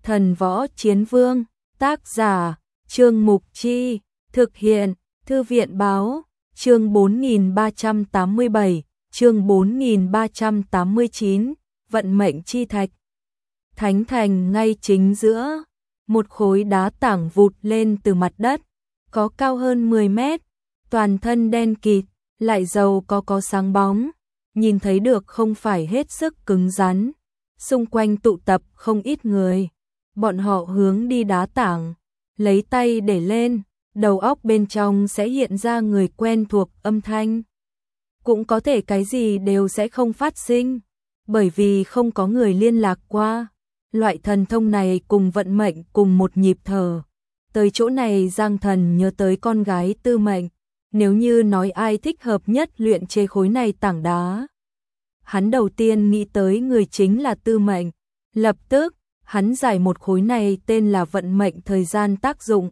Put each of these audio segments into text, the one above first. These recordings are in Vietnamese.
Thần võ chiến vương, tác giả, Trương Mục Chi, thực hiện, Thư viện báo, chương 4387, chương 4389, vận mệnh chi thạch. Thánh thành ngay chính giữa, một khối đá tảng vụt lên từ mặt đất, có cao hơn 10 mét, toàn thân đen kịt, lại giàu có sáng bóng, nhìn thấy được không phải hết sức cứng rắn. Xung quanh tụ tập không ít người, bọn họ hướng đi đá tảng, lấy tay để lên, đầu óc bên trong sẽ hiện ra người quen thuộc âm thanh. Cũng có thể cái gì đều sẽ không phát sinh, bởi vì không có người liên lạc qua. Loại thần thông này cùng vận mệnh cùng một nhịp thở. Tới chỗ này Giang Thần nhớ tới con gái Tư Mệnh, nếu như nói ai thích hợp nhất luyện chế khối này tảng đá. Hắn đầu tiên nghĩ tới người chính là Tư Mệnh, lập tức, hắn giải một khối này tên là vận mệnh thời gian tác dụng.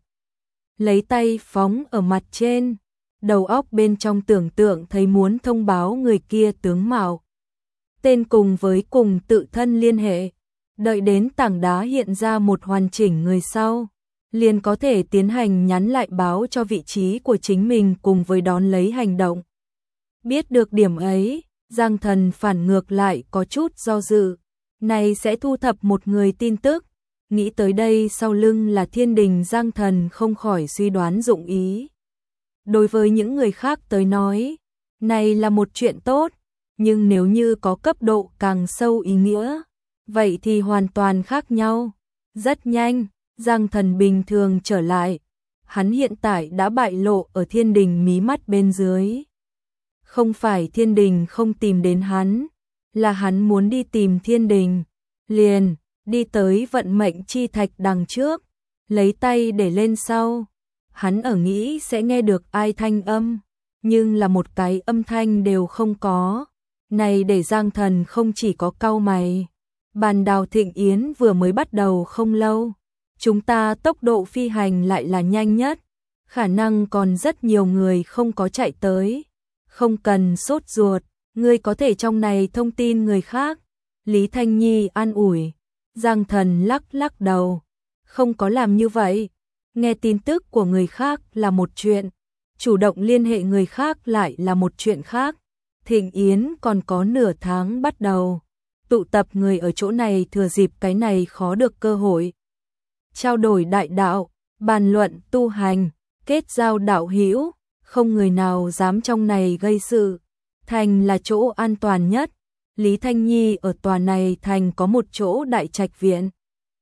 Lấy tay phóng ở mặt trên, đầu óc bên trong tưởng tượng thấy muốn thông báo người kia tướng mạo. Tên cùng với cùng tự thân liên hệ, đợi đến tảng đá hiện ra một hoàn chỉnh người sau, liền có thể tiến hành nhắn lại báo cho vị trí của chính mình cùng với đón lấy hành động. Biết được điểm ấy, Giang Thần phản ngược lại có chút do dự, này sẽ thu thập một người tin tức, nghĩ tới đây sau lưng là thiên đình Giang Thần không khỏi suy đoán dụng ý. Đối với những người khác tới nói, này là một chuyện tốt, nhưng nếu như có cấp độ càng sâu ý nghĩa, vậy thì hoàn toàn khác nhau. Rất nhanh, Giang Thần bình thường trở lại, hắn hiện tại đã bại lộ ở thiên đình mí mắt bên dưới. Không phải thiên đình không tìm đến hắn, là hắn muốn đi tìm thiên đình, liền đi tới vận mệnh chi thạch đằng trước, lấy tay để lên sau. Hắn ở nghĩ sẽ nghe được ai thanh âm, nhưng là một cái âm thanh đều không có. Này để Giang Thần không chỉ có cau mày. Bàn đào thịnh yến vừa mới bắt đầu không lâu, chúng ta tốc độ phi hành lại là nhanh nhất, khả năng còn rất nhiều người không có chạy tới. Không cần sốt ruột, ngươi có thể trong này thông tin người khác. Lý Thanh Nhi an ủi. Giang Thần lắc lắc đầu, không có làm như vậy. Nghe tin tức của người khác là một chuyện, chủ động liên hệ người khác lại là một chuyện khác. Thịnh yến còn có nửa tháng bắt đầu, tụ tập người ở chỗ này thừa dịp cái này khó được cơ hội. Trao đổi đại đạo, bàn luận tu hành, kết giao đạo hữu, không người nào dám trong này gây sự. Thành là chỗ an toàn nhất. Lý Thanh Nhi ở tòa này thành có một chỗ đại trạch viện,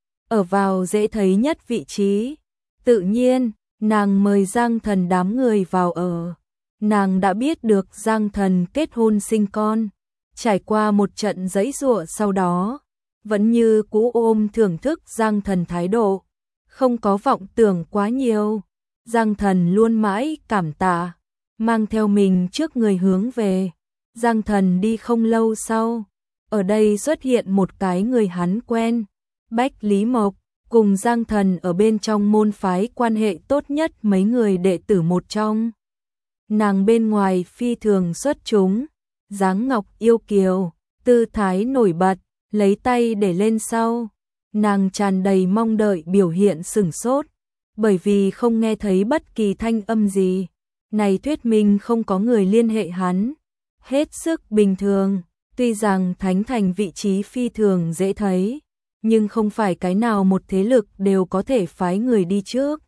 ở vào dễ thấy nhất vị trí. Tự nhiên, nàng mời Giang Thần đám người vào ở. Nàng đã biết được Giang Thần kết hôn sinh con, trải qua một trận giãy giụa sau đó, vẫn như cũ ôm thưởng thức Giang Thần thái độ, không có vọng tưởng quá nhiều. Giang Thần luôn mãi cảm tạ, mang theo mình trước người hướng về. Giang Thần đi không lâu sau, ở đây xuất hiện một cái người hắn quen, Bách Lý Mộc, cùng Giang Thần ở bên trong môn phái quan hệ tốt nhất mấy người đệ tử một trong. Nàng bên ngoài phi thường xuất chúng, dáng ngọc yêu kiều, tư thái nổi bật, lấy tay để lên sau. Nàng tràn đầy mong đợi biểu hiện sửng sốt, bởi vì không nghe thấy bất kỳ thanh âm gì. Này thuyết minh không có người liên hệ hắn. Hết sức bình thường, tuy rằng thánh thành vị trí phi thường dễ thấy, nhưng không phải cái nào một thế lực đều có thể phái người đi trước.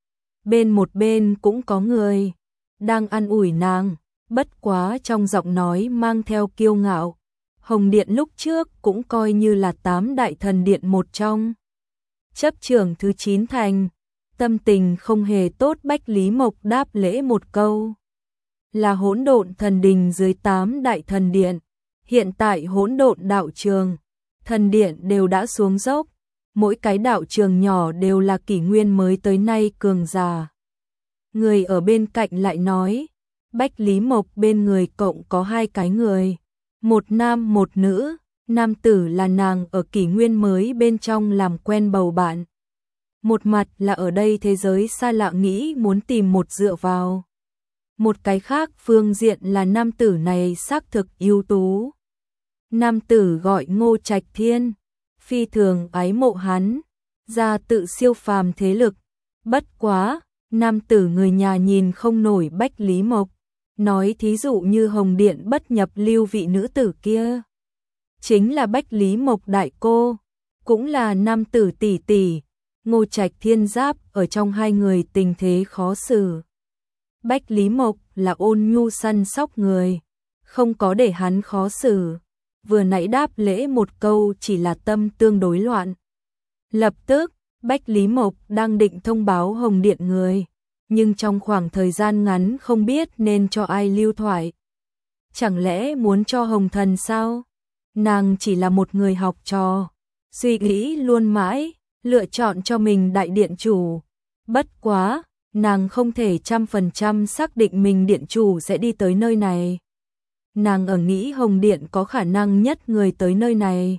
Một bên cũng có người đang an ủi nàng, bất quá trong giọng nói mang theo kiêu ngạo. Hồng Điện lúc trước cũng coi như là 8 đại thần điện một trong. Chấp trưởng thứ 9 thành, tâm tình không hề tốt. Bách Lý Mộc đáp lễ một câu. Là hỗn độn thần đình dưới 8 đại thần điện. Hiện tại hỗn độn đạo trường, thần điện đều đã xuống dốc. Mỗi cái đạo trường nhỏ đều là kỷ nguyên mới tới nay cường giả. Người ở bên cạnh lại nói, Bách Lý Mộc bên người cộng có 2 cái người. Một nam một nữ, nam tử là nàng ở kỷ nguyên mới bên trong làm quen bầu bạn. Một mặt là ở đây thế giới xa lạ nghĩ muốn tìm một dựa vào. Một cái khác phương diện là nam tử này xác thực ưu tú. Nam tử gọi Ngô Trạch Thiên, phi thường ái mộ hắn, ra tự siêu phàm thế lực. Bất quá, nam tử người nhà nhìn không nổi Bách Lý Mộc, nói thí dụ như Hồng Điện bất nhập lưu vị nữ tử kia. Chính là Bách Lý Mộc đại cô, cũng là nam tử tỷ tỷ, Ngô Trạch Thiên giáp ở trong hai người tình thế khó xử. Bách Lý Mộc là ôn nhu săn sóc người, không có để hắn khó xử. Vừa nãy đáp lễ một câu chỉ là tâm tương đối loạn. Lập tức, Bách Lý Mộc đang định thông báo Hồng Điện người, nhưng trong khoảng thời gian ngắn không biết nên cho ai lưu thoại. Chẳng lẽ muốn cho Hồng Thần sao? Nàng chỉ là một người học trò, suy nghĩ luôn mãi, lựa chọn cho mình đại điện chủ. Bất quá, nàng không thể 100% xác định mình điện chủ sẽ đi tới nơi này. Nàng ở nghĩ Hồng Điện có khả năng nhất người tới nơi này.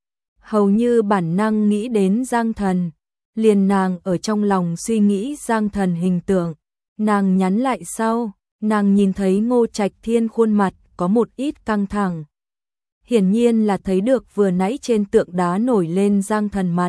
Hầu như bản năng nghĩ đến Giang Thần, liền nàng ở trong lòng suy nghĩ Giang Thần hình tượng. Nàng nhắn lại sau, nàng nhìn thấy Ngô Trạch Thiên khuôn mặt có một ít căng thẳng. Hiển nhiên là thấy được vừa nãy trên tượng đá nổi lên Giang Thần mặt.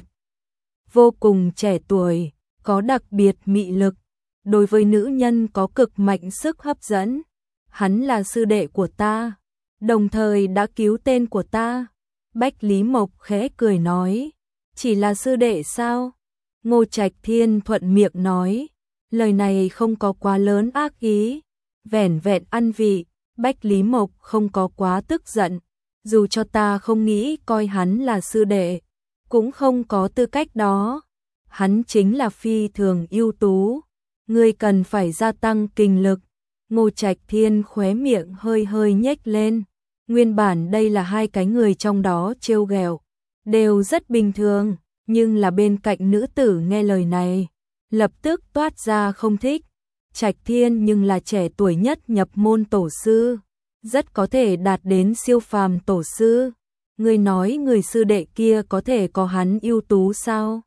Vô cùng trẻ tuổi, có đặc biệt mị lực, đối với nữ nhân có cực mạnh sức hấp dẫn. Hắn là sư đệ của ta, đồng thời đã cứu tên của ta. Bách Lý Mộc khẽ cười nói, chỉ là sư đệ sao? Ngô Trạch Thiên thuận miệng nói, lời này không có quá lớn ác ý, vẻn vẹn ăn vị. Bách Lý Mộc không có quá tức giận, dù cho ta không nghĩ coi hắn là sư đệ, cũng không có tư cách đó. Hắn chính là phi thường ưu tú, ngươi cần phải gia tăng kinh lực. Ngô Trạch Thiên khóe miệng hơi hơi nhếch lên, nguyên bản đây là hai cái người trong đó trêu ghẹo, đều rất bình thường, nhưng là bên cạnh nữ tử nghe lời này, lập tức toát ra không thích. Trạch Thiên nhưng là trẻ tuổi nhất nhập môn tổ sư, rất có thể đạt đến siêu phàm tổ sư. Ngươi nói người sư đệ kia có thể có hắn ưu tú sao?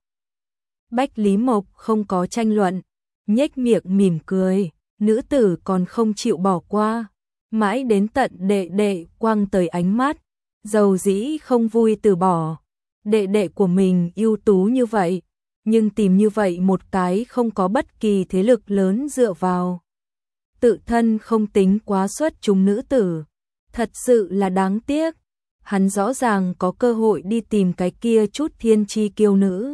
Bách Lý Mộc không có tranh luận, nhếch miệng mỉm cười, nữ tử còn không chịu bỏ qua, mãi đến tận đệ đệ quăng tới ánh mắt, dầu dĩ không vui từ bỏ. Đệ đệ của mình ưu tú như vậy, nhưng tìm như vậy một cái không có bất kỳ thế lực lớn dựa vào, tự thân không tính quá xuất chúng nữ tử, thật sự là đáng tiếc. Hắn rõ ràng có cơ hội đi tìm cái kia chút thiên chi kiêu nữ.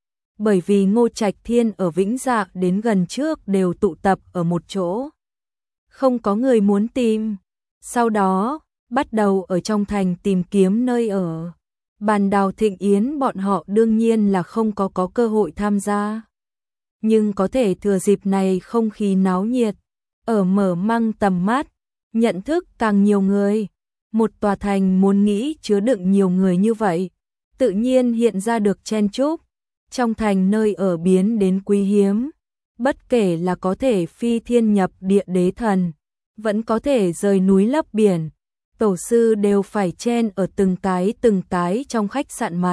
Bởi vì Ngô Trạch Thiên ở Vĩnh Dạ đến gần trước đều tụ tập ở một chỗ, không có người muốn tìm. Sau đó, bắt đầu ở trong thành tìm kiếm nơi ở. Bàn đào thịnh yến bọn họ đương nhiên là không có cơ hội tham gia. Nhưng có thể thừa dịp này không khí náo nhiệt, ở mở mang tầm mắt, nhận thức càng nhiều người. Một tòa thành muốn nghĩ chứa đựng nhiều người như vậy, tự nhiên hiện ra được chen chúc. Trong thành nơi ở biến đến quý hiếm, bất kể là có thể phi thiên nhập địa đế thần, vẫn có thể rời núi lấp biển, tổ sư đều phải chen ở từng cái trong khách sạn mặt.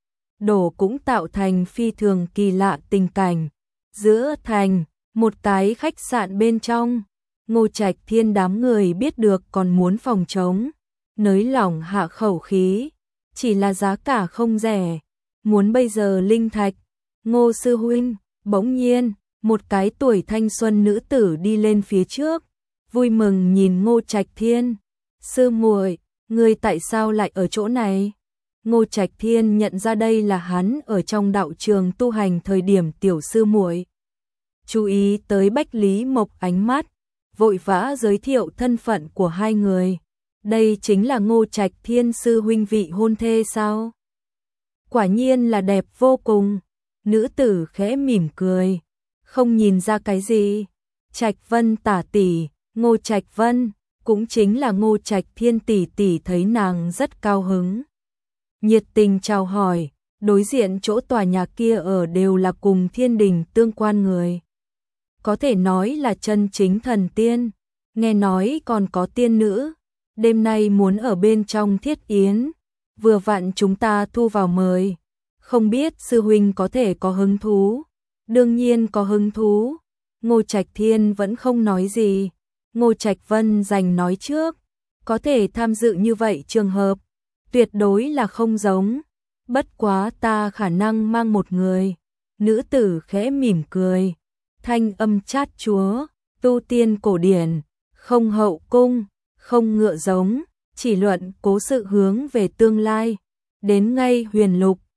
Đổ cũng tạo thành phi thường kỳ lạ tình cảnh. Giữa thành, một cái khách sạn bên trong, Ngô Trạch Thiên đám người biết được còn muốn phòng chống, nới lỏng hạ khẩu khí, chỉ là giá cả không rẻ, muốn bây giờ linh thạch. Ngô sư huynh, bỗng nhiên, một cái tuổi thanh xuân nữ tử đi lên phía trước, vui mừng nhìn Ngô Trạch Thiên. Sư muội, ngươi tại sao lại ở chỗ này? Ngô Trạch Thiên nhận ra đây là hắn ở trong đạo trường tu hành thời điểm tiểu sư muội. Chú ý tới Bách Lý Mộc ánh mắt, vội vã giới thiệu thân phận của hai người. Đây chính là Ngô Trạch Thiên sư huynh vị hôn thê sao? Quả nhiên là đẹp vô cùng. Nữ tử khẽ mỉm cười, không nhìn ra cái gì. Trạch Vân tả tỷ, Ngô Trạch Vân, cũng chính là Ngô Trạch Thiên tỷ tỷ thấy nàng rất cao hứng. Nhiệt tình chào hỏi, đối diện chỗ tòa nhà kia ở đều là cùng thiên đình tương quan người. Có thể nói là chân chính thần tiên, nghe nói còn có tiên nữ, đêm nay muốn ở bên trong thiết yến, vừa vặn chúng ta thu vào mời. Không biết sư huynh có thể có hứng thú? Đương nhiên có hứng thú. Ngô Trạch Thiên vẫn không nói gì. Ngô Trạch Vân giành nói trước, có thể tham dự như vậy trường hợp, tuyệt đối là không giống. Bất quá ta khả năng mang một người. Nữ tử khẽ mỉm cười, thanh âm chát chúa, tu tiên cổ điển, không hậu cung, không ngựa giống, chỉ luận cố sự hướng về tương lai. Đến ngay huyền lục,